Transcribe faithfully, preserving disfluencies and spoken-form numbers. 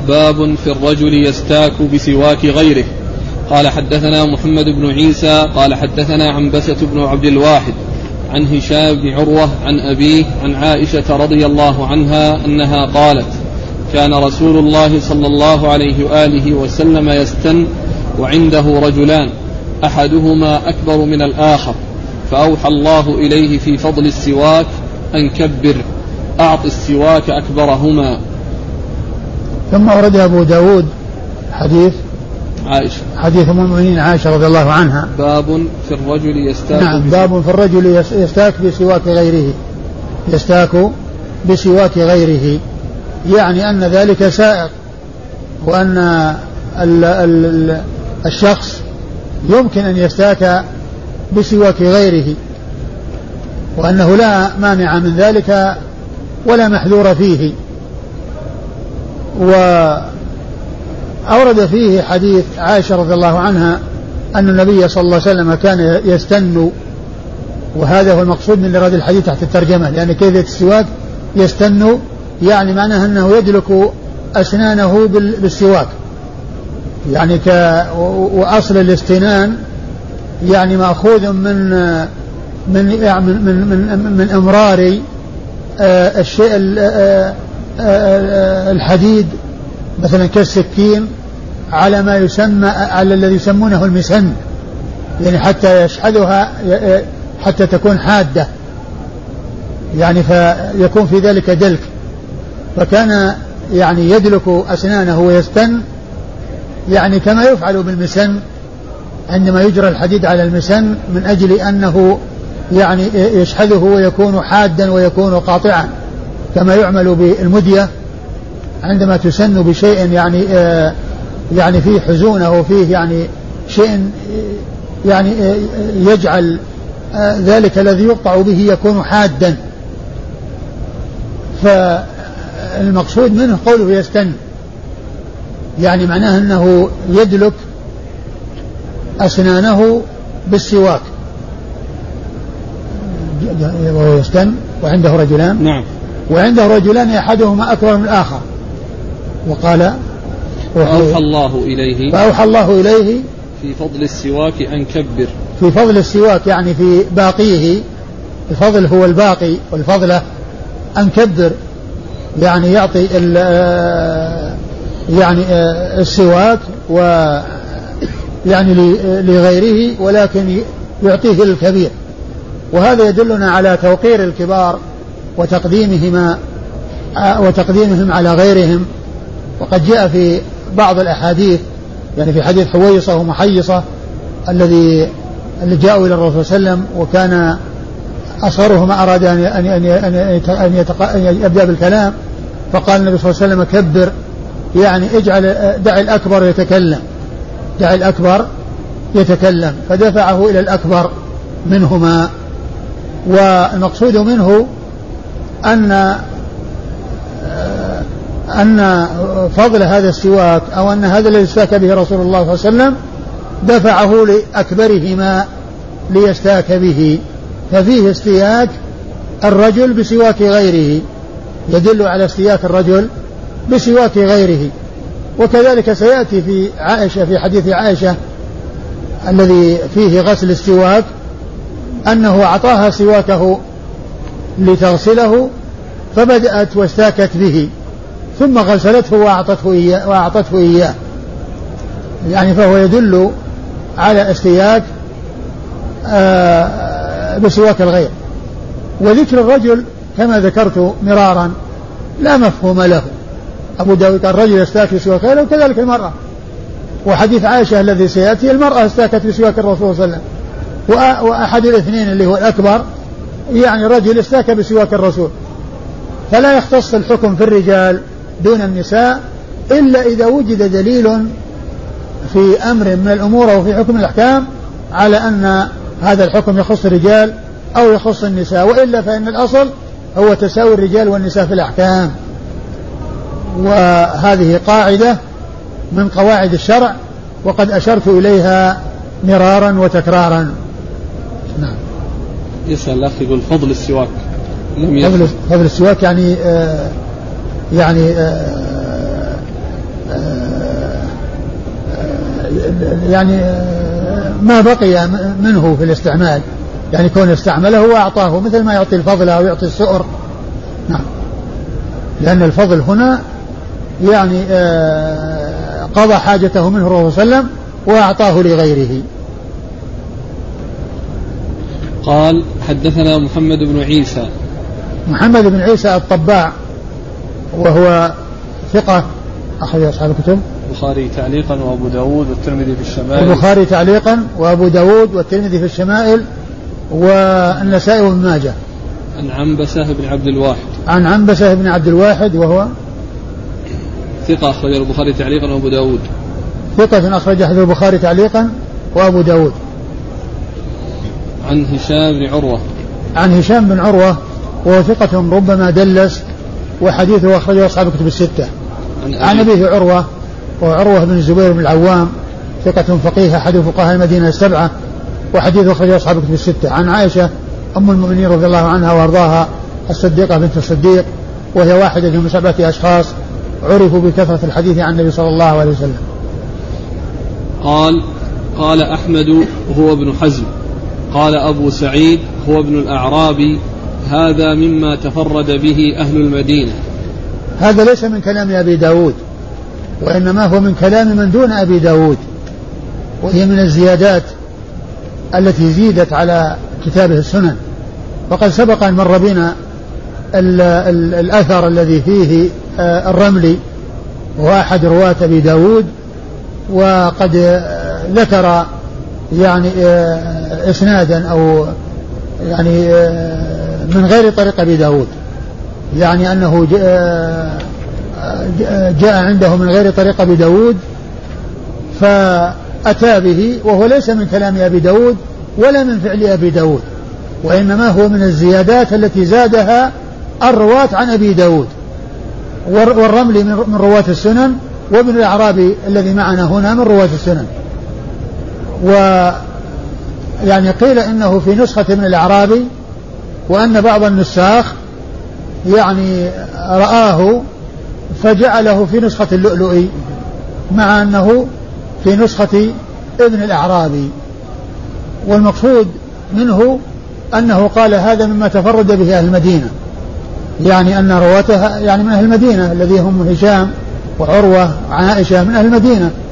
باب في الرجل يستاك بسواك غيره. قال حدثنا محمد بن عيسى قال حدثنا عنبسة بن عبد الواحد عن هشام بن عروة عن أبيه عن عائشة رضي الله عنها أنها قالت كان رسول الله صلى الله عليه وآله وسلم يستن وعنده رجلان أحدهما أكبر من الآخر فأوحى الله إليه في فضل السواك أن كبر أعط السواك أكبرهما. ثم أورد أبو داود حديث عائشة حديث أم المؤمنين عائشة رضي الله عنها باب في الرجل يستاك نعم باب في الرجل يستاك بسواك غيره يستاك بسواك غيره يعني أن ذلك سائق وأن ال ال الشخص يمكن أن يستاك بسواك غيره وأنه لا مانع من ذلك ولا محذور فيه. وأورد فيه حديث عائشة رضي الله عنها أن النبي صلى الله عليه وسلم كان يستن وهذا هو المقصود من إيراد الحديث تحت الترجمة لأن كيفية السواك يستن يعني معناه أنه يدلك أسنانه بالسواك يعني ك وأصل الاستنان يعني مأخوذ من من يعني من من من, من إمرار آه الشيء آه آه الحديد مثلا كالسكين على ما يسمى على الذي يسمونه المسن يعني حتى يشحذها حتى تكون حادة يعني فيكون في ذلك دلك فكان يعني يدلك أسنانه ويستن يعني كما يفعل بالمسن عندما يجرى الحديد على المسن من أجل أنه يعني يشحذه ويكون حادا ويكون قاطعا كما يعمل بالمدية عندما تسن بشيء يعني آه يعني فيه حزونة وفيه يعني شيء يعني آه يجعل آه ذلك الذي يقطع به يكون حادا فالمقصود منه قوله يستن يعني معناه أنه يدلك أسنانه بالسواك وهو يستن وعنده رجلان نعم وعنده رجلان أحدهما أكبر من الآخر وقال فأوحى الله إليه فأوحى الله إليه في فضل السواك أن كبر في فضل السواك يعني في باقيه الفضل هو الباقي والفضلة أن كبر يعني يعطي يعني السواك و يعني لغيره ولكن يعطيه للكبير وهذا يدلنا على توقير الكبار وتقديمهما وتقديمهم على غيرهم. وقد جاء في بعض الأحاديث يعني في حديث حويصة ومحيصة الذي اللي جاءوا إلى الرسول صلى الله عليه وسلم وكان أصغرهما أراد أن أن أن أن يبدأ بالكلام فقال النبي صلى الله عليه وسلم كبر يعني اجعل دع الأكبر يتكلم دع الأكبر يتكلم فدفعه إلى الأكبر منهما. والمقصود منه أن أن فضل هذا السواك أو أن هذا الذي استاك به رسول الله صلى الله عليه وسلم دفعه لأكبرهما ليستاك به ففيه استياك الرجل بسواك غيره يدل على استياك الرجل بسواك غيره. وكذلك سيأتي في عائشة في حديث عائشة الذي فيه غسل السواك أنه أعطاها سواكه لتغسله فبدأت واستاكت به ثم غسلته وأعطته إياه, وأعطته إياه يعني فهو يدل على استياك بسواك الغير. وذكر الرجل كما ذكرت مرارا لا مفهوم له. أبو داود الرجل يستاك بسواك غيره وكذلك المرأة. وحديث عائشة الذي سيأتي المرأة استاكت بسواك الرسول صلى الله عليه وسلم وأحد الاثنين اللي هو الأكبر يعني رجل استاك بسواك الرسول. فلا يختص الحكم في الرجال دون النساء إلا إذا وجد دليل في أمر من الأمور أو في حكم الأحكام على أن هذا الحكم يخص الرجال أو يخص النساء وإلا فإن الأصل هو تساوي الرجال والنساء في الأحكام. وهذه قاعدة من قواعد الشرع وقد أشرت إليها مرارا وتكرارا. نعم. يسأل الأخ يقول فضل السواك فضل, فضل السواك يعني آه يعني آه يعني ما بقي منه في الاستعمال، يعني كون استعمله وأعطاه مثل ما يعطي الفضل أو يعطي السؤر. نعم. لأن الفضل هنا يعني قضى حاجته منه صلى الله عليه وسلم وأعطاه لغيره. قال حدثنا محمد بن عيسى. محمد بن عيسى الطباع وهو ثقة أخرج أصحاب الكتب البخاري تعليقا وأبو داود والترمذي في الشمائل. البخاري تعليقا وأبو داود والترمذي في الشمائل والنسائي وابن ماجه. عن عنبسة بن عبد الواحد. عن عنبسة بن عبد الواحد وهو ثقة أخرج البخاري تعليقا وأبو داود. ثقة أخرجه البخاري تعليقا وأبو داود. عن هشام بن عروة. عن هشام بن عروة وهو ثقة ربما دلس وحديثه أخرجه أصحاب الكتب الستة. عن, عن أبيه عروة وعروة بن الزبير بن العوام ثقة فقيه أحد فقهاء المدينة السبعة وحديثه أخرجه أصحاب الكتب الستة. عن عائشة أم المؤمنين رضي الله عنها وأرضاها الصديقة بنت الصديق وهي واحدة من سبعة أشخاص عرفوا بكثرة الحديث عن النبي صلى الله عليه وسلم. قال قال أحمد هو ابن حزم قال أبو سعيد هو ابن الأعرابي هذا مما تفرد به أهل المدينة. هذا ليس من كلام أبي داود وإنما هو من كلام من دون أبي داود، وهي من الزيادات التي زيدت على كتابه السنن. وقد سبق أن مر بنا الأثر الذي فيه الرملي وهو أحد رواة أبي داود، وقد ذكر يعني إسنادا أو يعني من غير طريق أبي داود، يعني أنه جاء عنده من غير طريق أبي داود فأتى به، وهو ليس من كلام أبي داود ولا من فعل أبي داود، وإنما هو من الزيادات التي زادها الرواة عن أبي داود. والرملي من رواة السنن، وابن الأعرابي الذي معنا هنا من رواة السنن. ويعني قيل إنه في نسخة من الأعرابي، وأن بعض النساخ يعني رآه فجعله في نسخة اللؤلؤي مع أنه في نسخة ابن الأعرابي. والمقصود منه أنه قال هذا مما تفرد به أهل المدينة، يعني أن رواتها يعني من أهل المدينة الذي هم هشام وعروة وعائشة من أهل المدينة،